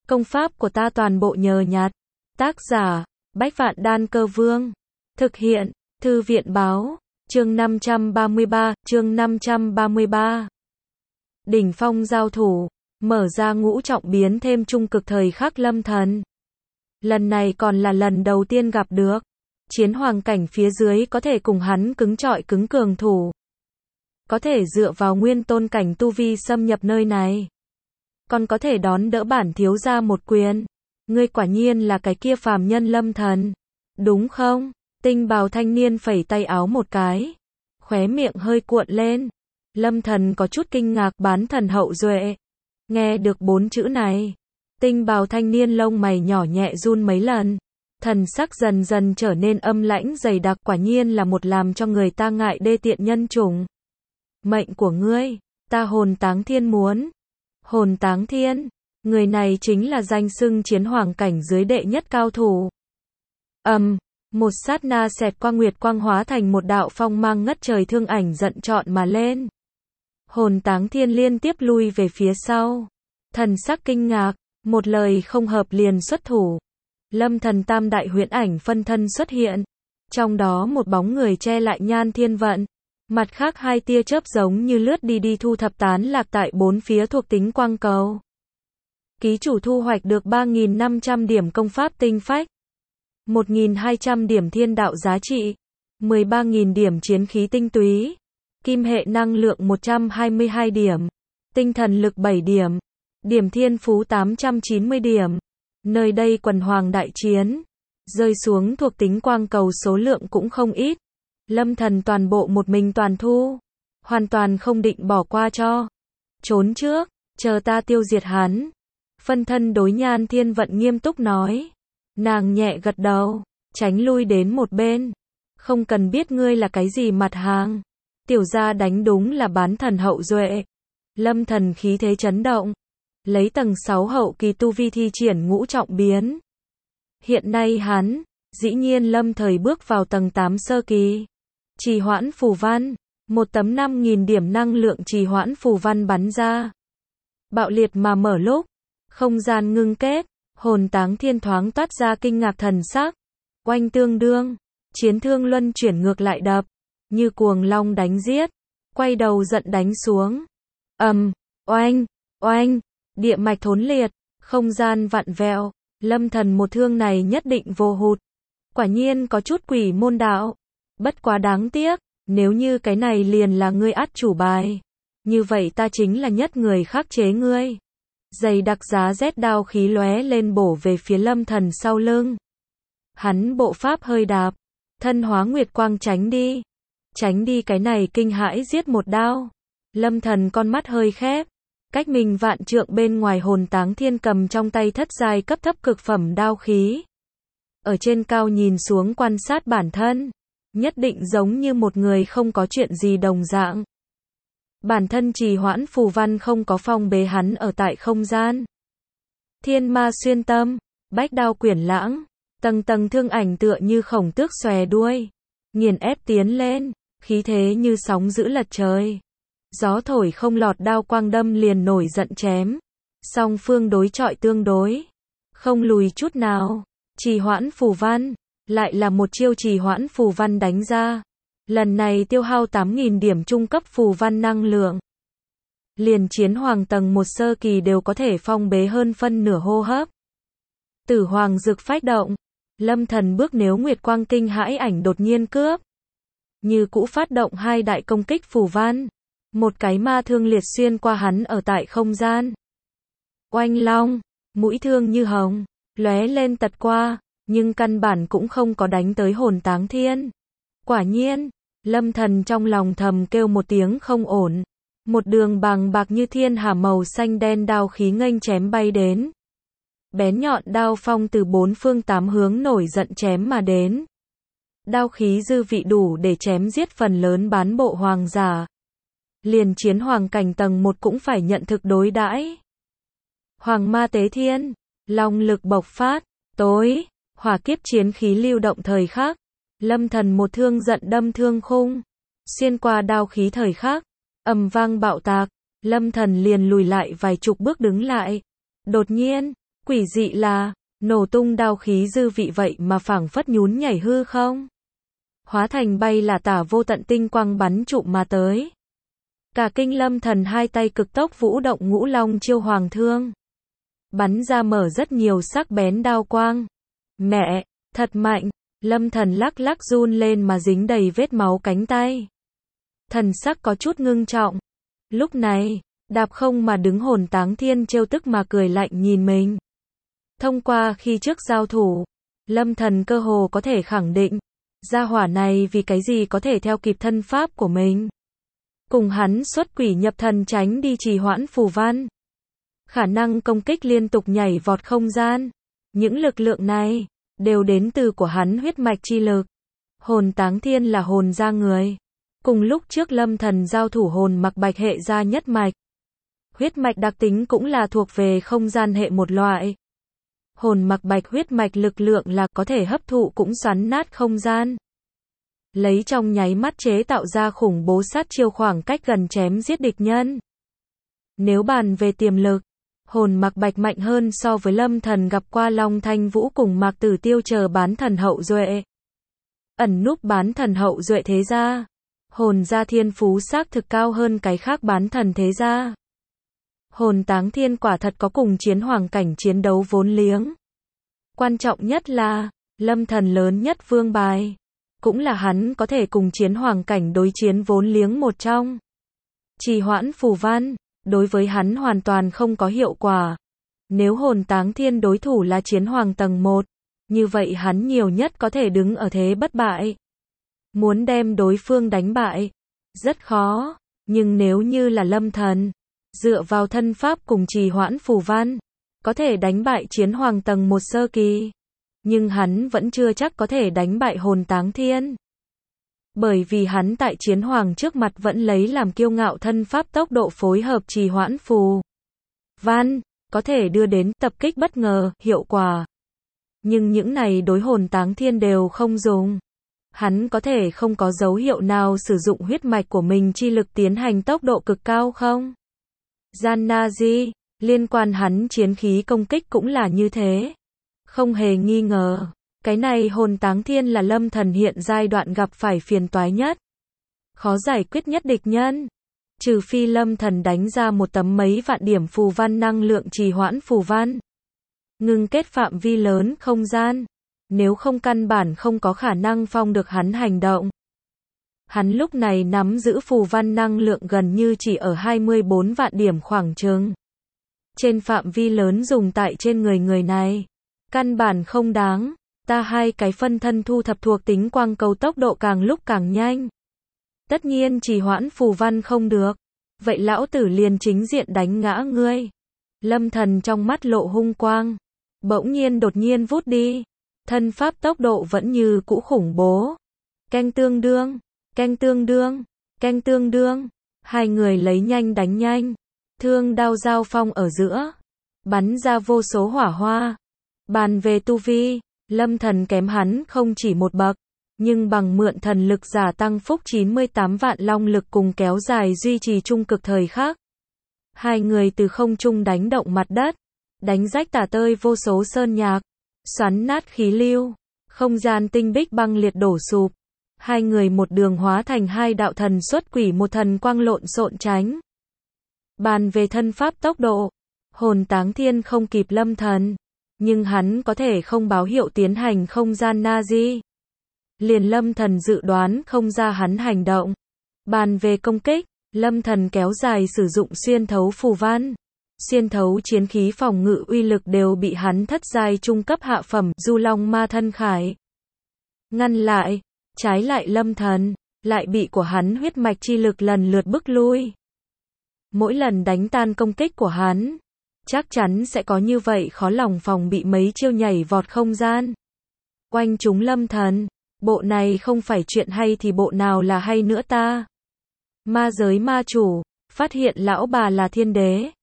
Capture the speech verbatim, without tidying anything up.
Công pháp của ta toàn bộ nhờ nhặt. Tác giả, Bách Vạn Đan Cơ Vương. Thực hiện, Thư viện Báo. Chương năm trăm ba mươi ba, chương năm trăm ba mươi ba. Đỉnh phong giao thủ, mở ra ngũ trọng biến thêm trung cực thời khắc Lâm Thần. Lần này còn là lần đầu tiên gặp được. Chiến hoàng cảnh phía dưới có thể cùng hắn cứng trọi cứng cường thủ. Có thể dựa vào nguyên tôn cảnh tu vi xâm nhập nơi này. Còn có thể đón đỡ bản thiếu gia một quyền. Ngươi quả nhiên là cái kia phàm nhân Lâm Thần. Đúng không? Tinh bào thanh niên phẩy tay áo một cái. Khóe miệng hơi cuộn lên. Lâm Thần có chút kinh ngạc, bán thần hậu duệ. Nghe được bốn chữ này. Tinh bào thanh niên lông mày nhỏ nhẹ run mấy lần. Thần sắc dần dần trở nên âm lãnh dày đặc, quả nhiên là một làm cho người ta ngại đê tiện nhân chủng. Mệnh của ngươi, ta hồn táng thiên muốn. Hồn táng thiên, người này chính là danh xưng chiến hoàng cảnh dưới đệ nhất cao thủ. Ầm, um, một sát na xẹt qua nguyệt quang hóa thành một đạo phong mang ngất trời thương ảnh giận trọn mà lên. Hồn táng thiên liên tiếp lui về phía sau. Thần sắc kinh ngạc, một lời không hợp liền xuất thủ. Lâm Thần tam đại huyễn ảnh phân thân xuất hiện. Trong đó một bóng người che lại nhan thiên vận. Mặt khác hai tia chớp giống như lướt đi đi thu thập tán lạc tại bốn phía thuộc tính quang cầu. Ký chủ thu hoạch được ba nghìn năm trăm điểm công pháp tinh phách. một nghìn hai trăm điểm thiên đạo giá trị. mười ba nghìn điểm chiến khí tinh túy. Kim hệ năng lượng một trăm hai mươi hai điểm. Tinh thần lực bảy điểm. Điểm thiên phú tám trăm chín mươi điểm. Nơi đây quần hoàng đại chiến. Rơi xuống thuộc tính quang cầu số lượng cũng không ít. Lâm Thần toàn bộ một mình toàn thu. Hoàn toàn không định bỏ qua cho. Trốn trước, chờ ta tiêu diệt hắn. Phân thân đối nhan thiên vận nghiêm túc nói. Nàng nhẹ gật đầu, tránh lui đến một bên. Không cần biết ngươi là cái gì mặt hàng. Tiểu gia đánh đúng là bán thần hậu duệ. Lâm Thần khí thế chấn động. Lấy tầng sáu hậu kỳ tu vi thi triển ngũ trọng biến. Hiện nay hắn, dĩ nhiên lâm thời bước vào tầng tám sơ kỳ. Trì hoãn phù văn, một tấm năm nghìn điểm năng lượng trì hoãn phù văn bắn ra. Bạo liệt mà mở lúc, không gian ngưng kết, hồn táng thiên thoáng toát ra kinh ngạc thần sắc. Oanh tương đương, chiến thương luân chuyển ngược lại đập, như cuồng long đánh giết, quay đầu giận đánh xuống. Ầm, um, oanh, oanh, địa mạch thốn liệt, không gian vặn vẹo, Lâm Thần một thương này nhất định vô hụt. Quả nhiên có chút quỷ môn đạo. Bất quá đáng tiếc, nếu như cái này liền là ngươi át chủ bài, như vậy ta chính là nhất người khắc chế ngươi. Dày đặc giá rét đao khí lóe lên bổ về phía Lâm Thần sau lưng. Hắn bộ pháp hơi đạp, thân hóa nguyệt quang tránh đi. Tránh đi cái này kinh hãi giết một đao. Lâm Thần con mắt hơi khép, cách mình vạn trượng bên ngoài hồn táng thiên cầm trong tay thất giai cấp thấp cực phẩm đao khí. Ở trên cao nhìn xuống quan sát bản thân. Nhất định giống như một người không có chuyện gì đồng dạng. Bản thân trì hoãn phù văn không có phong bế hắn ở tại không gian. Thiên ma xuyên tâm, bách đao quyển lãng, tầng tầng thương ảnh tựa như khổng tước xòe đuôi. Nghiền ép tiến lên, khí thế như sóng dữ lật trời. Gió thổi không lọt đao quang đâm liền nổi giận chém. Song phương đối chọi tương đối. Không lùi chút nào, trì hoãn phù văn. Lại là một chiêu trì hoãn phù văn đánh ra. Lần này tiêu hao tám nghìn điểm trung cấp phù văn năng lượng. Liền chiến hoàng tầng một sơ kỳ đều có thể phong bế hơn phân nửa hô hấp. Tử hoàng dực phách động. Lâm Thần bước nếu nguyệt quang kinh hãi ảnh đột nhiên cướp. Như cũ phát động hai đại công kích phù văn. Một cái ma thương liệt xuyên qua hắn ở tại không gian. Oanh long, mũi thương như hồng, lóe lên tật qua. Nhưng căn bản cũng không có đánh tới hồn táng thiên. Quả nhiên, Lâm Thần trong lòng thầm kêu một tiếng không ổn. Một đường bằng bạc như thiên hà màu xanh đen đao khí nghênh chém bay đến. Bén nhọn đao phong từ bốn phương tám hướng nổi giận chém mà đến. Đao khí dư vị đủ để chém giết phần lớn bán bộ hoàng giả. Liền chiến hoàng cảnh tầng một cũng phải nhận thực đối đãi. Hoàng ma tế thiên, long lực bộc phát, tối. Hỏa kiếp chiến khí lưu động thời khắc. Lâm Thần một thương giận đâm thương khung. Xuyên qua đao khí thời khắc. Ầm vang bạo tạc. Lâm Thần liền lùi lại vài chục bước đứng lại. Đột nhiên, Quỷ dị là, nổ tung đao khí dư vị vậy mà phảng phất nhún nhảy hư không. Hóa thành bay là tả vô tận tinh quang bắn trụm mà tới. Cả kinh Lâm Thần hai tay cực tốc vũ động ngũ long chiêu hoàng thương. Bắn ra mở rất nhiều sắc bén đao quang. Mẹ, thật mạnh, Lâm Thần lắc lắc run lên mà dính đầy vết máu cánh tay. Thần sắc có chút ngưng trọng. Lúc này, đạp không mà đứng Hồn Táng Thiên trêu tức mà cười lạnh nhìn mình. Thông qua khi trước giao thủ, Lâm Thần cơ hồ có thể khẳng định, gia hỏa này vì cái gì có thể theo kịp thân pháp của mình. Cùng hắn xuất quỷ nhập thần tránh đi trì hoãn phù văn. Khả năng công kích liên tục nhảy vọt không gian. Những lực lượng này, đều đến từ của hắn huyết mạch chi lực. Hồn Táng Thiên là hồn gia người. Cùng lúc trước Lâm Thần giao thủ hồn mặc bạch hệ gia nhất mạch. Huyết mạch đặc tính cũng là thuộc về không gian hệ một loại. Hồn mặc bạch huyết mạch lực lượng là có thể hấp thụ cũng xoắn nát không gian. Lấy trong nháy mắt chế tạo ra khủng bố sát chiêu khoảng cách gần chém giết địch nhân. Nếu bàn về tiềm lực, hồn mặc bạch mạnh hơn so với Lâm Thần gặp qua Long Thanh Vũ cùng Mạc Tử Tiêu chờ bán thần hậu duệ. Ẩn núp bán thần hậu duệ thế gia. Hồn gia thiên phú xác thực cao hơn cái khác bán thần thế gia. Hồn Táng Thiên quả thật có cùng chiến hoàng cảnh chiến đấu vốn liếng. Quan trọng nhất là, Lâm Thần lớn nhất vương bài. Cũng là hắn có thể cùng chiến hoàng cảnh đối chiến vốn liếng một trong. Trì hoãn phù văn, đối với hắn hoàn toàn không có hiệu quả. Nếu Hồn Táng Thiên đối thủ là chiến hoàng tầng một, như vậy hắn nhiều nhất có thể đứng ở thế bất bại. Muốn đem đối phương đánh bại, rất khó, nhưng nếu như là Lâm Thần, dựa vào thân pháp cùng trì hoãn phù văn, có thể đánh bại chiến hoàng tầng một sơ kỳ. Nhưng hắn vẫn chưa chắc có thể đánh bại Hồn Táng Thiên. Bởi vì hắn tại chiến hoàng trước mặt vẫn lấy làm kiêu ngạo thân pháp tốc độ phối hợp trì hoãn phù văn, có thể đưa đến tập kích bất ngờ, hiệu quả. Nhưng những này đối Hồn Táng Thiên đều không dùng. Hắn có thể không có dấu hiệu nào sử dụng huyết mạch của mình chi lực tiến hành tốc độ cực cao không? Gian Na Di, liên quan hắn chiến khí công kích cũng là như thế. Không hề nghi ngờ, cái này Hồn Táng Thiên là Lâm Thần hiện giai đoạn gặp phải phiền toái nhất. Khó giải quyết nhất địch nhân. Trừ phi Lâm Thần đánh ra một tấm mấy vạn điểm phù văn năng lượng trì hoãn phù văn. Ngưng kết phạm vi lớn không gian. Nếu không căn bản không có khả năng phong được hắn hành động. Hắn lúc này nắm giữ phù văn năng lượng gần như chỉ ở hai mươi bốn vạn điểm khoảng chừng. Trên phạm vi lớn dùng tại trên người người này. Căn bản không đáng. Ta hai cái phân thân thu thập thuộc tính quang cầu tốc độ càng lúc càng nhanh. Tất nhiên trì hoãn phù văn không được. Vậy lão tử liền chính diện đánh ngã ngươi. Lâm Thần trong mắt lộ hung quang. Bỗng nhiên đột nhiên vút đi. Thân pháp tốc độ vẫn như cũ khủng bố. Canh tương đương, canh tương đương, canh tương đương. Hai người lấy nhanh đánh nhanh. Thương đao giao phong ở giữa. Bắn ra vô số hỏa hoa. Bàn về tu vi, Lâm Thần kém hắn không chỉ một bậc. Nhưng bằng mượn thần lực giả tăng phúc chín mươi tám vạn long lực cùng kéo dài duy trì trung cực thời khắc. Hai người từ không trung đánh động mặt đất. Đánh rách tả tơi vô số sơn nhạc. Xoắn nát khí lưu, không gian tinh bích băng liệt đổ sụp. Hai người một đường hóa thành hai đạo thần xuất quỷ một thần quang lộn xộn tránh. Bàn về thân pháp tốc độ, Hồn Táng Thiên không kịp Lâm Thần, nhưng hắn có thể không báo hiệu tiến hành không gian na di. Liền Lâm Thần dự đoán không ra hắn hành động. Bàn về công kích, Lâm Thần kéo dài sử dụng xuyên thấu phù văn. Xuyên thấu chiến khí phòng ngự uy lực đều bị hắn thất giai trung cấp hạ phẩm Du Long Ma Thân Khải ngăn lại. Trái lại Lâm Thần lại bị của hắn huyết mạch chi lực lần lượt bức lui. Mỗi lần đánh tan công kích của hắn, chắc chắn sẽ có như vậy khó lòng phòng bị mấy chiêu nhảy vọt không gian. Oanh chúng Lâm Thần, bộ này không phải chuyện hay thì bộ nào là hay nữa ta. Ma giới ma chủ, phát hiện lão bà là thiên đế.